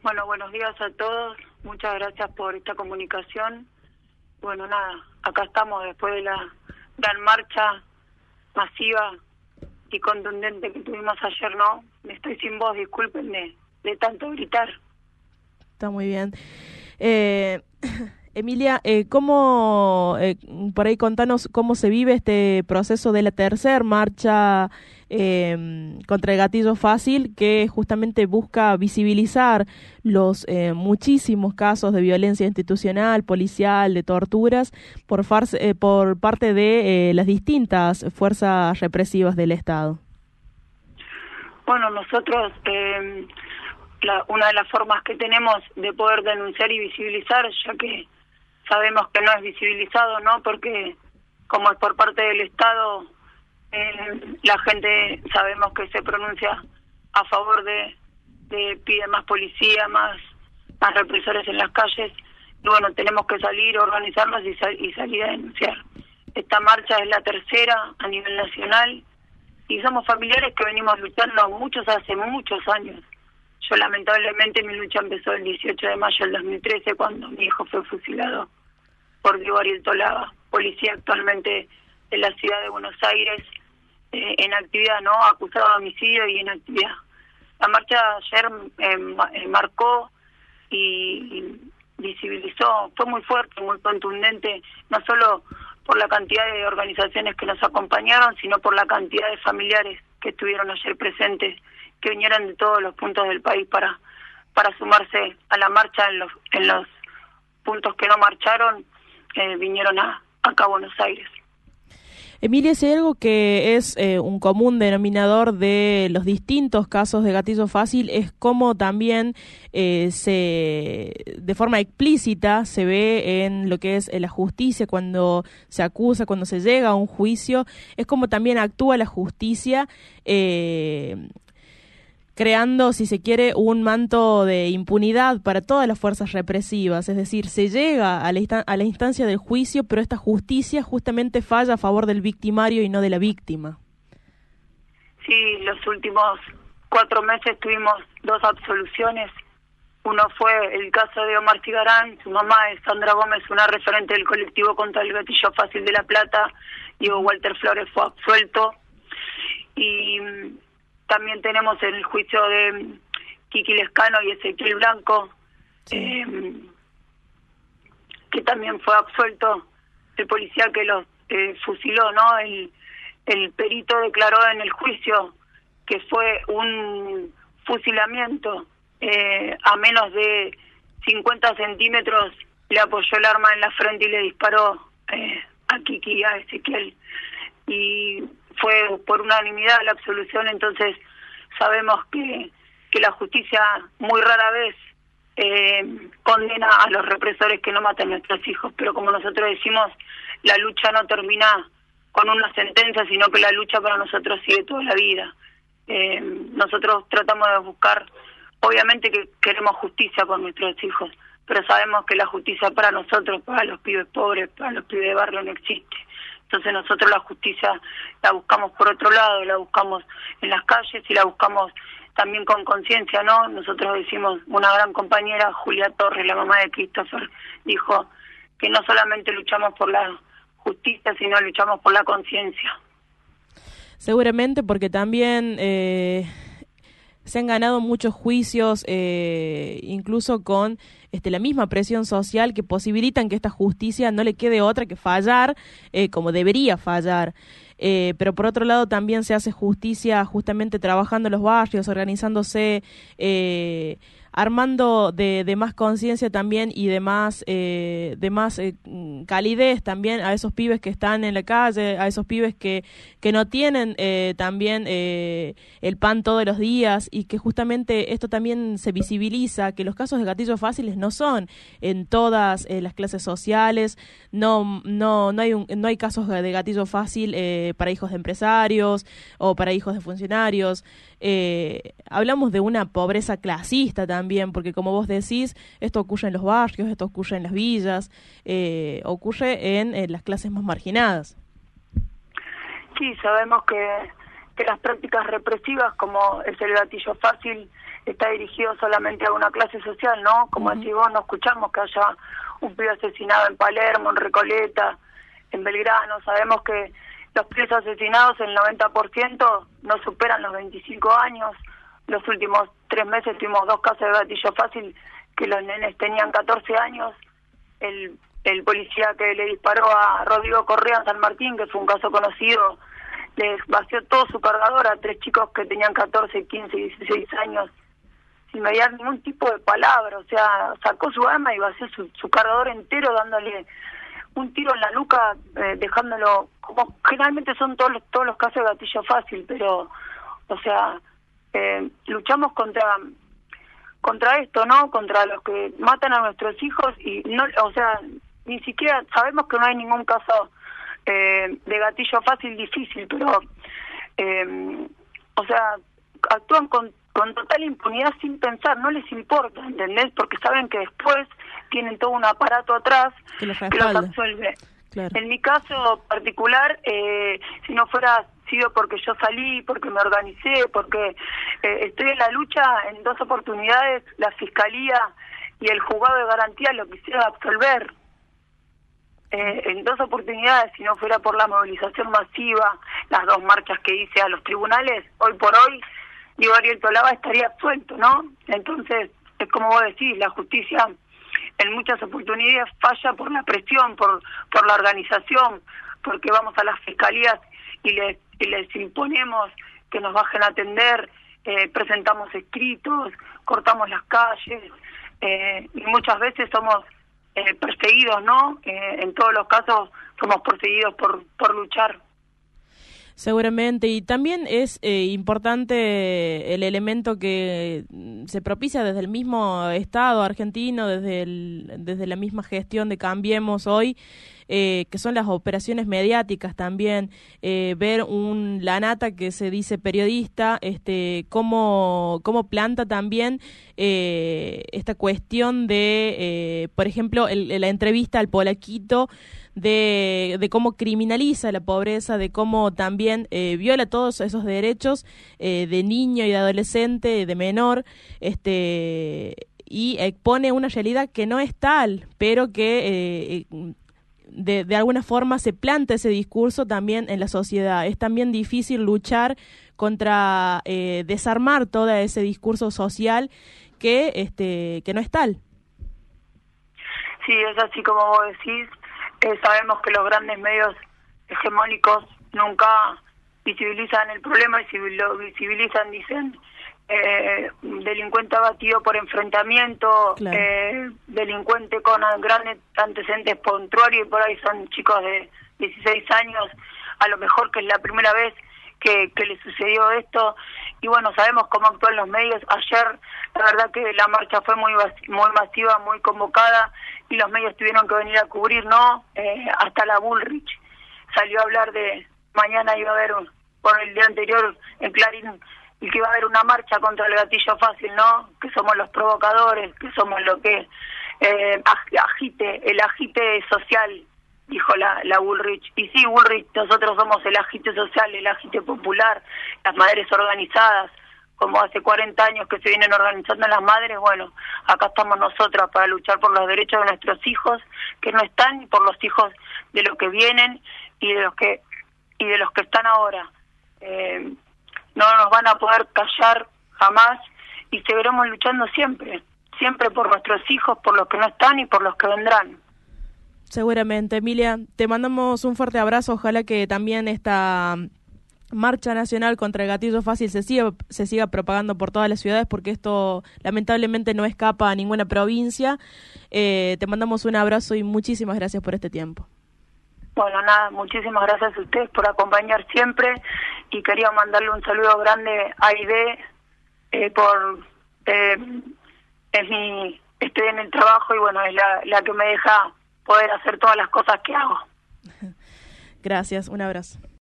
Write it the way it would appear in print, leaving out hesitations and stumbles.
Bueno, buenos días a todos. Muchas gracias por esta comunicación. Bueno, nada, acá estamos después de la gran marcha masiva y contundente que tuvimos ayer, ¿no? Estoy sin voz, discúlpenme de tanto gritar. Está muy bien. Emilia, ¿cómo, por ahí contanos cómo se vive este proceso de la tercera marcha contra el gatillo fácil, que justamente busca visibilizar los muchísimos casos de violencia institucional, policial, de torturas por parte de las distintas fuerzas represivas del Estado? Bueno, nosotros, una de las formas que tenemos de poder denunciar y visibilizar, ya que sabemos que no es visibilizado, ¿no? Porque como es por parte del Estado, la gente sabemos que se pronuncia a favor de pide más policía, más represores en las calles, y bueno, tenemos que salir, organizarnos y salir a denunciar. Esta marcha es la tercera a nivel nacional y somos familiares que venimos luchando hace muchos años. Yo lamentablemente mi lucha empezó el 18 de mayo del 2013 cuando mi hijo fue fusilado por Diego Ariel Tolava, policía actualmente de la ciudad de Buenos Aires, en actividad, ¿no? Acusado de homicidio y en actividad. La marcha ayer marcó y visibilizó, fue muy fuerte, muy contundente, no solo por la cantidad de organizaciones que nos acompañaron, sino por la cantidad de familiares que estuvieron ayer presentes, que vinieron de todos los puntos del país para sumarse a la marcha en los puntos que no marcharon, vinieron acá a Buenos Aires. Emilia, si hay algo que es un común denominador de los distintos casos de gatillo fácil es cómo también de forma explícita se ve en lo que es la justicia cuando se acusa, cuando se llega a un juicio, es como también actúa la justicia creando, si se quiere, un manto de impunidad para todas las fuerzas represivas. Es decir, se llega a la instancia del juicio, pero esta justicia justamente falla a favor del victimario y no de la víctima. Sí, los últimos 4 meses tuvimos 2 absoluciones. Uno fue el caso de Omar Cigarán, su mamá es Sandra Gómez, una referente del colectivo contra el gatillo fácil de La Plata. Diego Walter Flores fue absuelto. Y también tenemos el juicio de Kiki Lescano y Ezequiel Blanco, que también fue absuelto. El policía que los fusiló, ¿no? El perito declaró en el juicio que fue un fusilamiento a menos de 50 centímetros, le apoyó el arma en la frente y le disparó a Kiki y a Ezequiel. Y fue por unanimidad la absolución, entonces sabemos que la justicia muy rara vez condena a los represores que no matan a nuestros hijos, pero como nosotros decimos, la lucha no termina con una sentencia, sino que la lucha para nosotros sigue toda la vida. Nosotros tratamos de buscar, obviamente que queremos justicia por nuestros hijos, pero sabemos que la justicia para nosotros, para los pibes pobres, para los pibes de barrio no existe. Entonces nosotros la justicia la buscamos por otro lado, la buscamos en las calles y la buscamos también con conciencia, ¿no? Nosotros decimos, una gran compañera, Julia Torres, la mamá de Christopher, dijo que no solamente luchamos por la justicia, sino luchamos por la conciencia. Seguramente porque también se han ganado muchos juicios, incluso con la misma presión social, que posibilitan que esta justicia no le quede otra que fallar, como debería fallar. Pero por otro lado también se hace justicia justamente trabajando en los barrios, organizándose, armando de más conciencia también y de más calidez también a esos pibes que están en la calle, a esos pibes que no tienen también el pan todos los días, y que justamente esto también se visibiliza, que los casos de gatillos fáciles no son en todas las clases sociales, no hay casos de gatillo fácil para hijos de empresarios o para hijos de funcionarios. Hablamos de una pobreza clasista también, porque como vos decís, esto ocurre en los barrios, esto ocurre en las villas, ocurre en las clases más marginadas. Sí, sabemos que las prácticas represivas, como es el gatillo fácil, está dirigido solamente a una clase social, ¿no? Como decís vos, no escuchamos que haya un pibe asesinado en Palermo, en Recoleta, en Belgrano. Sabemos que los pibes asesinados, el 90% no superan los 25 años. Los últimos 3 meses tuvimos 2 casos de gatillo fácil que los nenes tenían 14 años. El policía que le disparó a Rodrigo Correa en San Martín, que fue un caso conocido, le vació todo su cargador a 3 chicos que tenían 14, 15 y 16 años, sin mediar ningún tipo de palabra. O sea, sacó su arma y vació su cargador entero, dándole un tiro en la nuca, dejándolo, como generalmente son todos los casos de gatillo fácil, pero, o sea, luchamos contra esto, ¿no? Contra los que matan a nuestros hijos y no, o sea, ni siquiera sabemos que no hay ningún caso de gatillo fácil difícil, pero o sea, actúan con total impunidad sin pensar, no les importa, ¿entendés? Porque saben que después tienen todo un aparato atrás que los absuelve. Claro. En mi caso particular, si no fuera sido porque yo salí, porque me organicé, porque estoy en la lucha, en 2 oportunidades la Fiscalía y el Juzgado de Garantía lo quisiera absolver. En 2 oportunidades, si no fuera por la movilización masiva, las 2 marchas que hice a los tribunales, hoy por hoy, Diego Ariel Tolava estaría absuelto, ¿no? Entonces, es como vos decís, la justicia en muchas oportunidades falla por la presión, por la organización, porque vamos a las fiscalías y les imponemos que nos bajen a atender, presentamos escritos, cortamos las calles, y muchas veces somos perseguidos, ¿no? En todos los casos somos perseguidos por luchar. Seguramente, y también es importante el elemento que se propicia desde el mismo Estado argentino, desde la misma gestión de Cambiemos hoy, que son las operaciones mediáticas también, ver un Lanata que se dice periodista, cómo planta también esta cuestión de, por ejemplo, la entrevista al Polaquito, de cómo criminaliza la pobreza, de cómo también viola todos esos derechos de niño y de adolescente, de menor, y expone una realidad que no es tal, pero que de alguna forma se planta ese discurso también en la sociedad. Es también difícil luchar contra desarmar todo ese discurso social que no es tal. Sí, es así como vos decís. Sabemos que los grandes medios hegemónicos nunca visibilizan el y si lo visibilizan dicen delincuente abatido por enfrentamiento, claro. Delincuente con grandes antecedentes puntuarios, y por ahí son chicos de 16 años, a lo mejor que es la primera vez que le sucedió esto. Y bueno, sabemos cómo actúan los medios. Ayer, la verdad que la marcha fue muy masiva, muy convocada, y los medios tuvieron que venir a cubrir, ¿no? Hasta la Bullrich salió a hablar de mañana iba a haber, por el día anterior en Clarín, y que iba a haber una marcha contra el gatillo fácil, ¿no? Que somos los provocadores, que somos lo que el agite social, dijo la Bullrich. Y sí, Bullrich, nosotros somos el agite social, el agite popular, las madres organizadas, como hace 40 años que se vienen organizando las madres. Bueno, acá estamos nosotras para luchar por los derechos de nuestros hijos que no están, y por los hijos de los que vienen y de los que están ahora. No nos van a poder callar jamás, y seguiremos luchando siempre por nuestros hijos, por los que no están y por los que vendrán. Seguramente. Emilia, te mandamos un fuerte abrazo. Ojalá que también esta marcha nacional contra el gatillo fácil se siga propagando por todas las ciudades, porque esto lamentablemente no escapa a ninguna provincia. Te mandamos un abrazo y muchísimas gracias por este tiempo. Bueno, nada, muchísimas gracias a ustedes por acompañar siempre, y quería mandarle un saludo grande a Aide, estoy en el trabajo y bueno, es la que me deja poder hacer todas las cosas que hago. Gracias, un abrazo.